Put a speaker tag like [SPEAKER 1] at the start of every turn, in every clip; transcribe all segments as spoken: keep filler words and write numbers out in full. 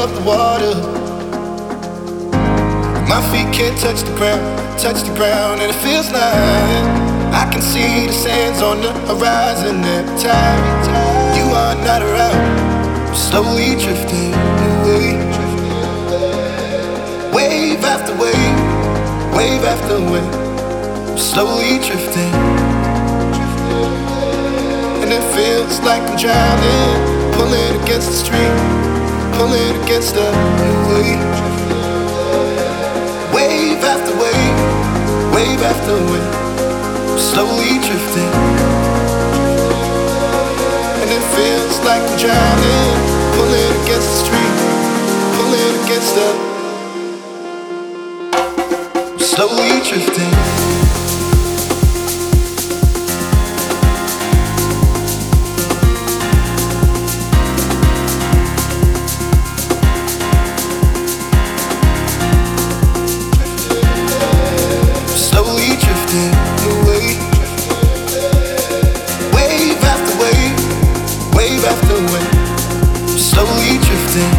[SPEAKER 1] above the water. My feet can't touch the ground, touch the ground, and it feels like I can see the sands on the horizon every time you are not around. I'm slowly drifting away, wave after wave, wave after wave. I'm slowly drifting, and it feels like I'm drowning, pulling against the stream, pulling against the wave. Wave after wave, wave after wave, slowly drifting, and it feels like I'm drowning, pulling against the stream, pulling against the, slowly drifting. Slowly drifting,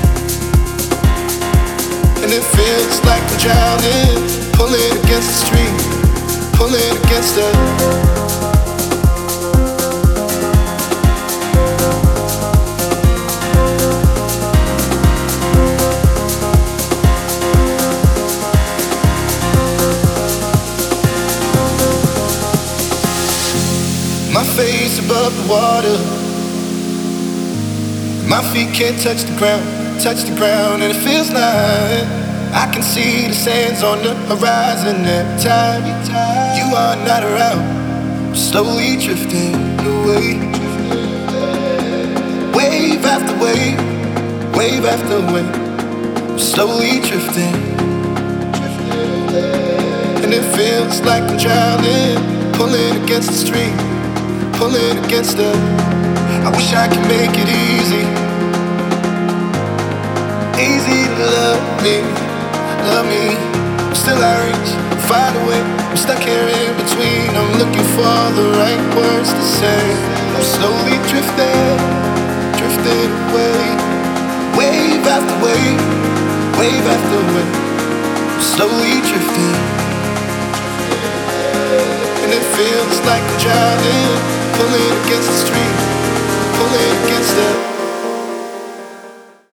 [SPEAKER 1] and it feels like I'm drowning, pulling against the stream, pulling against the. My face above the water. My feet can't touch the ground, touch the ground, and it feels like I can see the sands on the horizon every time you are not around. I'm slowly drifting away, wave after wave, wave after wave. I'm slowly drifting, and it feels like I'm drowning, pulling against the stream, pulling against the. I wish I could make it easy, easy to love me, love me. Still I reach, find a way. I'm stuck here in between. I'm looking for the right words to say. I'm slowly drifting, drifting away, wave after wave, wave after wave. I'm slowly drifting, and it feels like I'm drowning, pulling against the stream, pulling against the.